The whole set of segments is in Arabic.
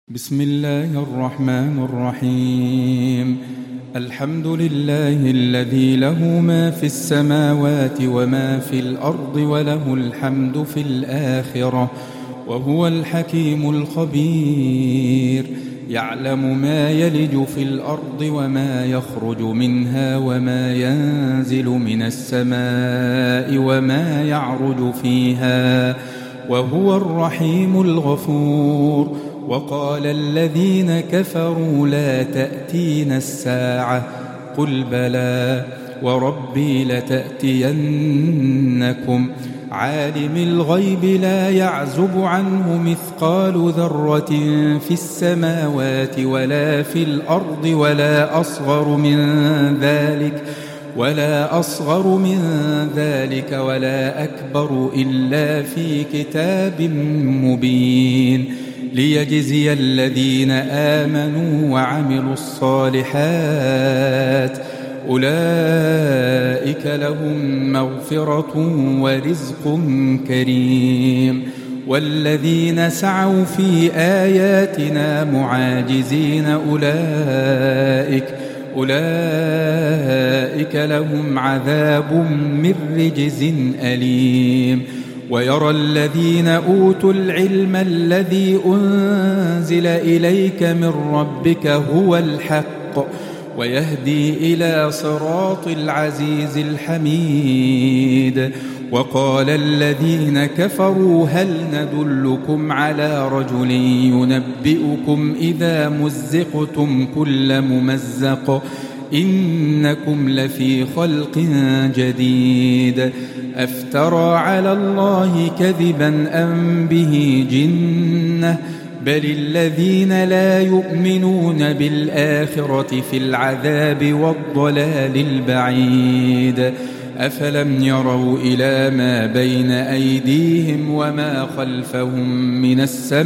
بسم الله الرحمن الرحيم. الحمد لله الذي له ما في السماوات وما في الأرض وله الحمد في الآخرة وهو الحكيم الخبير. يعلم ما يلج في الأرض وما يخرج منها وما ينزل من السماء وما يعرج فيها وهو الرحيم الغفور. وقال الذين كفروا لا تأتينا الساعة قل بلى وربي لتأتينكم عالم الغيب لا يعزب عنه مثقال ذرة في السماوات ولا في الأرض ولا أصغر من ذلك ولا أكبر إلا في كتاب مبين ليجزي الذين آمنوا وعملوا الصالحات أولئك لهم مغفرة ورزق كريم. والذين سعوا في آياتنا معاجزين أولئك لهم عذاب من رجز أليم. ويرى الذين أوتوا العلم الذي أنزل إليك من ربك هو الحق ويهدي إلى صراط العزيز الحميد. وقال الذين كفروا هل ندلكم على رجل ينبئكم إذا مزقتم كل ممزق إنكم لفي خلق جديد أفترى على الله كذبا أم به جنة بل الذين لا يؤمنون بالآخرة في العذاب والضلال البعيد. أفلم يروا إلى ما بين أيديهم وما خلفهم من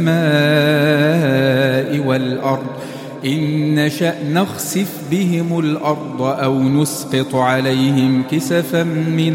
السماء والأرض إن نشأ نخسف بهم الأرض أو نسقط عليهم كسفا من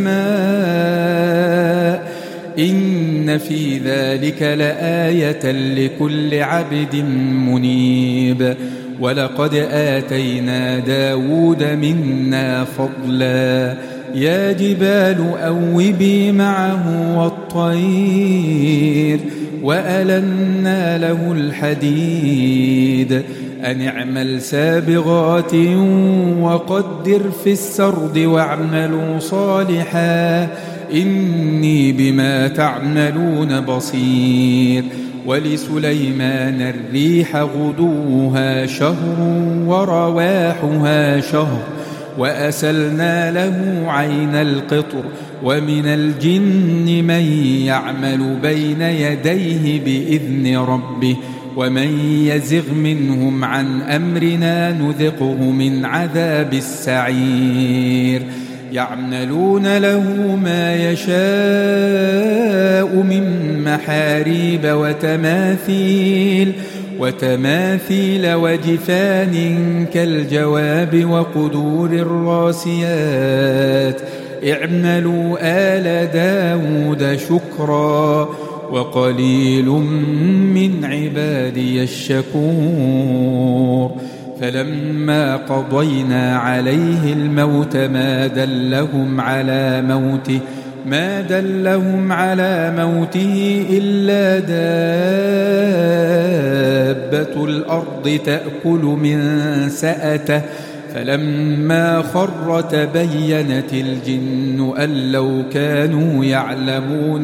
السماء إن في ذلك لآية لكل عبد منيب. ولقد آتينا داود منا فضلا يا جبال أوبي معه والطير وألنا له الحديد أن اعمل سابغات وقدر في السرد واعملوا صالحا إني بما تعملون بصير. ولسليمان الريح غدوها شهر ورواحها شهر وأسلنا له عين القطر ومن الجن من يعمل بين يديه بإذن ربه ومن يزغ منهم عن أمرنا نذقه من عذاب السعير. يعملون له ما يشاء من محاريب وتماثيل وجفان كالجواب وقدور الراسيات اعملوا آل داود شكرا وقليل من عبادي الشكور. فلما قضينا عليه الموت ما دلهم على موته إلا دابة الأرض تأكل من سأته فلما خر تبينت الجن أن لو كانوا يعلمون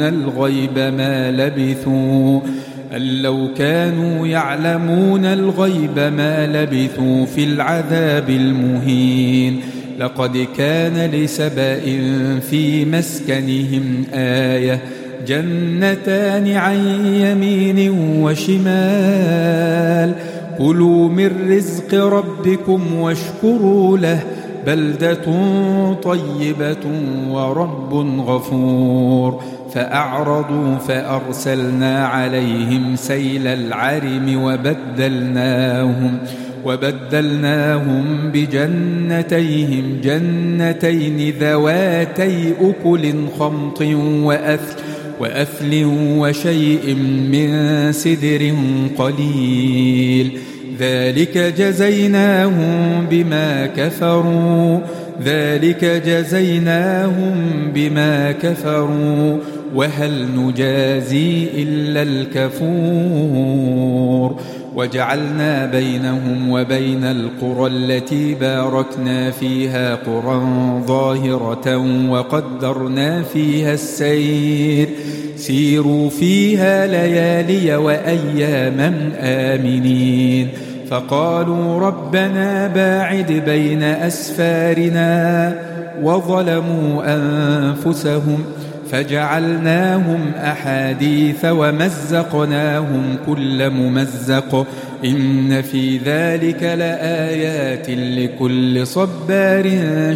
الغيب ما لبثوا في العذاب المهين. لقد كان لسبأ في مسكنهم آية جنتان عن يمين وشمال كلوا من رزق ربكم واشكروا له بلدة طيبة ورب غفور. فأعرضوا فأرسلنا عليهم سيل العرم وبدلناهم جنتين ذواتي أكل خمط وأثل وشيء من سدر قليل ذلك جزيناهم بما كفروا وهل نجازي إلا الكفور وجعلنا بينهم وبين القرى التي باركنا فيها قرى ظاهرة وقدرنا فيها السير سيروا فيها ليالي وأياما آمنين فقالوا ربنا باعد بين أسفارنا وظلموا أنفسهم فجعلناهم أحاديث ومزقناهم كل ممزق إن في ذلك لآيات لكل صبار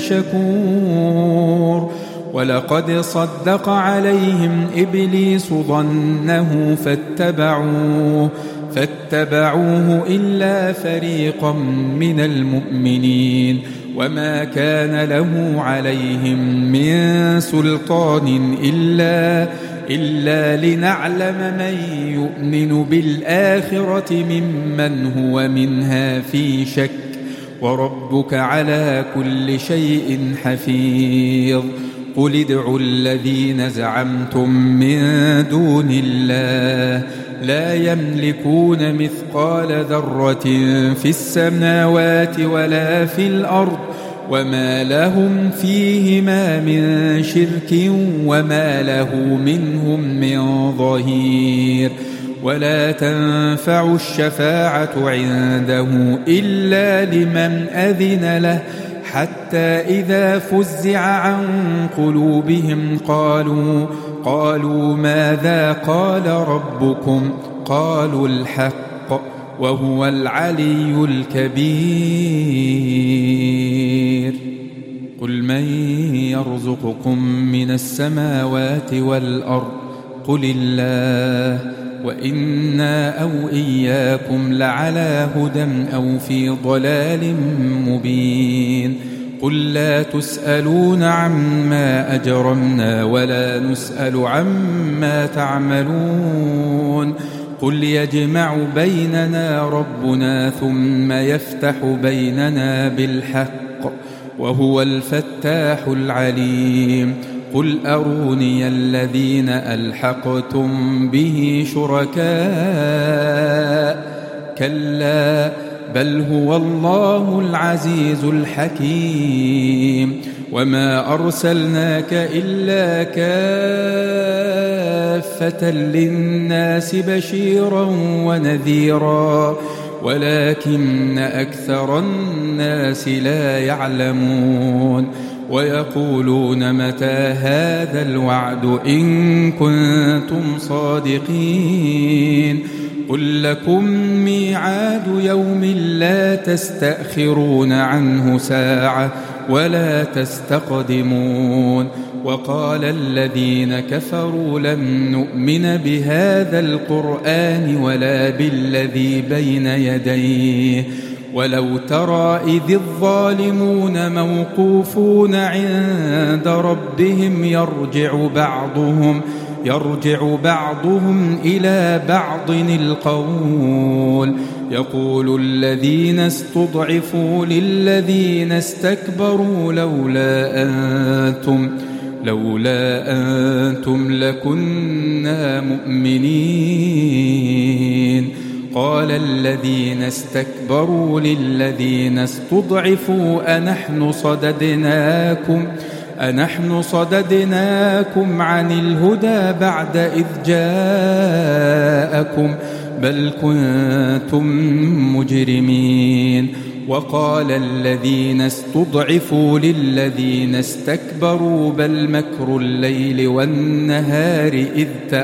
شكور ولقد صدق عليهم إبليس ظنه فاتبعوه إلا فريقا من المؤمنين وما كان له عليهم من سلطان إلا لنعلم من يؤمن بالآخرة ممن هو منها في شك وربك على كل شيء حفيظ قل ادعوا الذين زعمتم من دون الله لا يملكون مثقال ذرة في السماوات ولا في الأرض وما لهم فيهما من شرك وما له منهم من ظهير ولا تنفع الشفاعة عنده إلا لمن أذن له حتى إذا فزع عن قلوبهم قالوا ماذا قال ربكم قالوا الحق وهو العلي الكبير قل من يرزقكم من السماوات والأرض قل الله وإنا أو إياكم لعلى هدى أو في ضلال مبين قل لا تسألون عما أجرمنا ولا نسأل عما تعملون قل يجمع بيننا ربنا ثم يفتح بيننا بالحق وهو الفتاح العليم قل أروني الذين ألحقتم به شركاء كلا بل هو الله العزيز الحكيم وما أرسلناك إلا كافة للناس بشيرا ونذيرا ولكن أكثر الناس لا يعلمون ويقولون متى هذا الوعد إن كنتم صادقين قل لكم ميعاد يوم لا تستأخرون عنه ساعة ولا تستقدمون وقال الذين كفروا لن نؤمن بهذا القرآن ولا بالذي بين يديه ولو ترى إذ الظالمون موقوفون عند ربهم يرجع بعضهم إلى بعض القول يقول الذين استضعفوا للذين استكبروا لولا أنتم لكنا مؤمنين قال الذين استكبروا للذين استضعفوا أنحن صددناكم عن الهدى بعد إذ جاءكم بل كنتم مجرمين وقال الذين استضعفوا للذين استكبروا بل مكر الليل والنهار إذ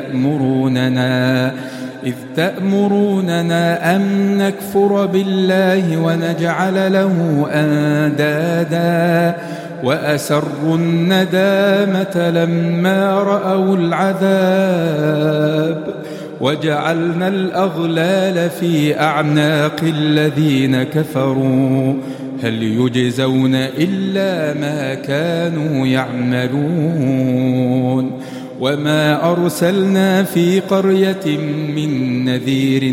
تأمروننا أن نكفر بالله ونجعل له أندادا وأسروا الندامة لما رأوا العذاب وجعلنا الأغلال في أعناق الذين كفروا هل يجزون إلا ما كانوا يعملون وما أرسلنا في قرية من نذير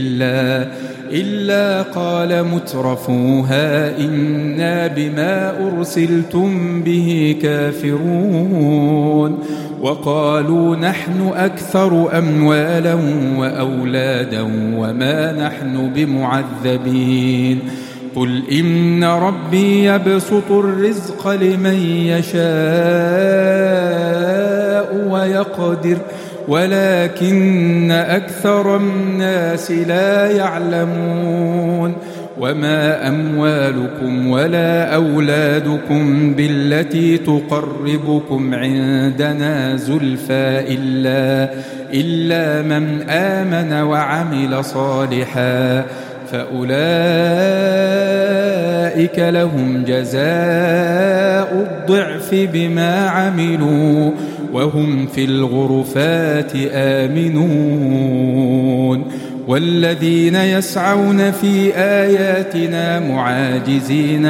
إلا قال مترفوها إنا بما أرسلتم به كافرون وقالوا نحن أكثر أموالا وأولادا وما نحن بمعذبين قل إن ربي يبسط الرزق لمن يشاء ويقدر ولكن أكثر الناس لا يعلمون وما أموالكم ولا أولادكم بالتي تقربكم عندنا زلفى إلا من آمن وعمل صالحا فأولئك لهم جزاء الضعف بما عملوا وهم في الغرفات آمنون والذين يسعون في آياتنا معاجزين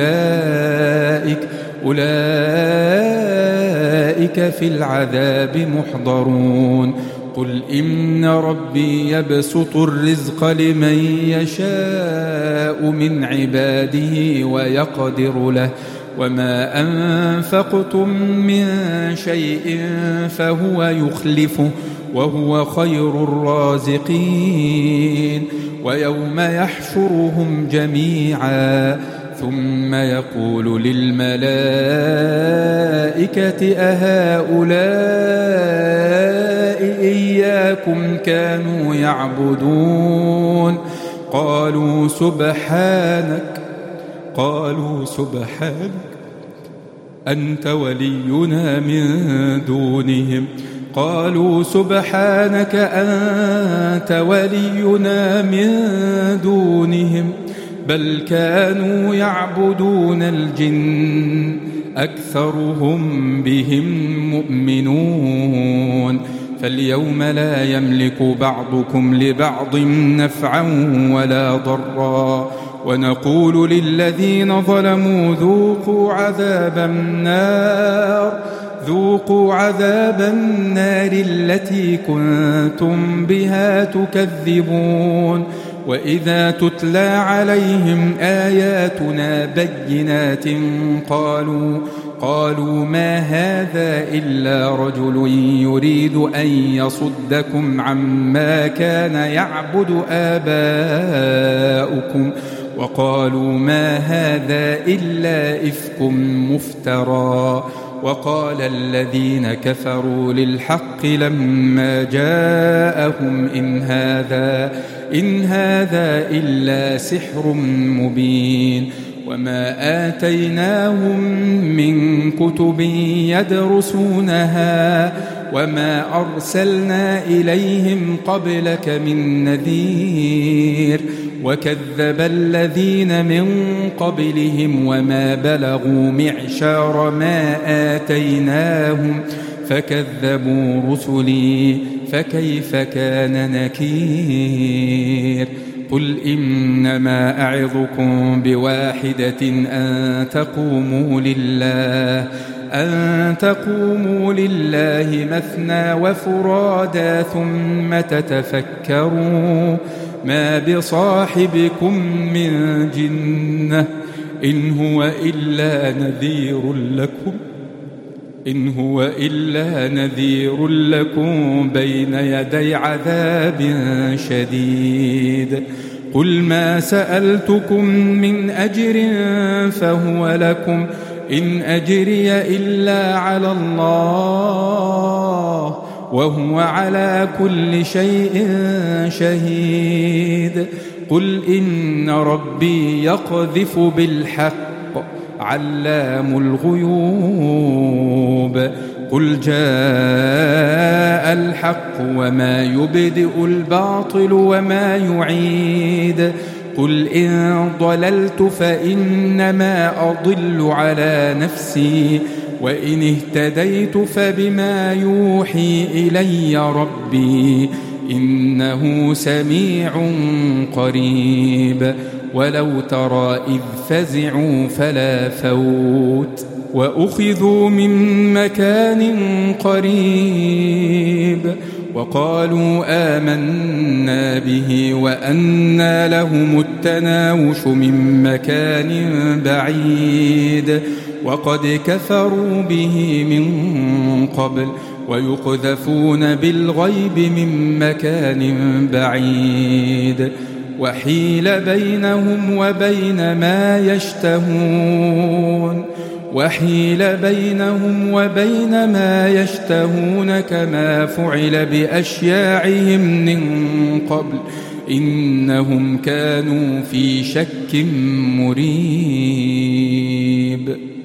أولئك في العذاب محضرون قل إن ربي يبسط الرزق لمن يشاء من عباده ويقدر له وما أنفقتم من شيء فهو يخلفه وهو خير الرازقين ويوم يحشرهم جميعا ثم يقول للملائكة أهؤلاء إياكم كانوا يعبدون قالوا سبحانك أنت ولينا من دونهم قالوا سبحانك أنت ولينا من دونهم بل كانوا يعبدون الجن أكثرهم بهم مؤمنون فاليوم لا يملك بعضكم لبعض نفعا ولا ضرا ونقول للذين ظلموا ذوقوا عذاب النار التي كنتم بها تكذبون وإذا تتلى عليهم آياتنا بينات قالوا ما هذا إلا رجل يريد أن يصدكم عما كان يعبد آباؤكم وقالوا ما هذا إلا إفك مفترى وقال الذين كفروا للحق لما جاءهم إن هذا إلا سحر مبين وما آتيناهم من كتب يدرسونها وما أرسلنا إليهم قبلك من نذير وكذب الذين من قبلهم وما بلغوا معشار ما آتيناهم فكذبوا رسلي فكيف كان نكير قل إنما أعظكم بواحدة أن تقوموا لله مثنى وفرادا ثم تتفكروا ما بصاحبكم من جنة إن هو إلا نذير لكم بين يدي عذاب شديد قل ما سألتكم من أجر فهو لكم إن أجري إلا على الله وهو على كل شيء شهيد قل إن ربي يقذف بالحق علام الغيوب قل جاء الحق وما يبدئ الباطل وما يعيد قل إن ضللت فإنما أضل على نفسي وإن اهتديت فبما يوحي إلي ربي إنه سميع قريب ولو ترى إذ فزعوا فلا فوت وأخذوا من مكان قريب وقالوا آمنا به وأنى لهم التناوش من مكان بعيد وقد كفروا به من قبل ويقذفون بالغيب من مكان بعيد وحيل بينهم وبين ما يشتهون كما فعل بأشياعهم من قبل إنهم كانوا في شك مريب.